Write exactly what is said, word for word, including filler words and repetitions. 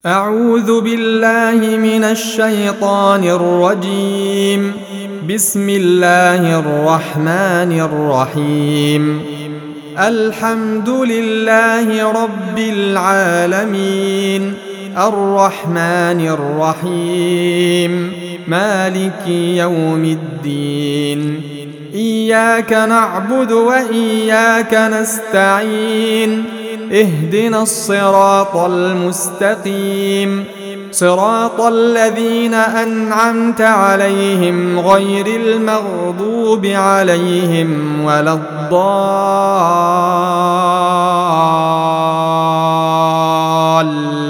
أعوذ بالله من الشيطان الرجيم. بسم الله الرحمن الرحيم. الحمد لله رب العالمين، الرحمن الرحيم، مالك يوم الدين. إياك نعبد وإياك نستعين، اهدنا الصراط المستقيم، صراط الذين أنعمت عليهم غير المغضوب عليهم ولا الضالين.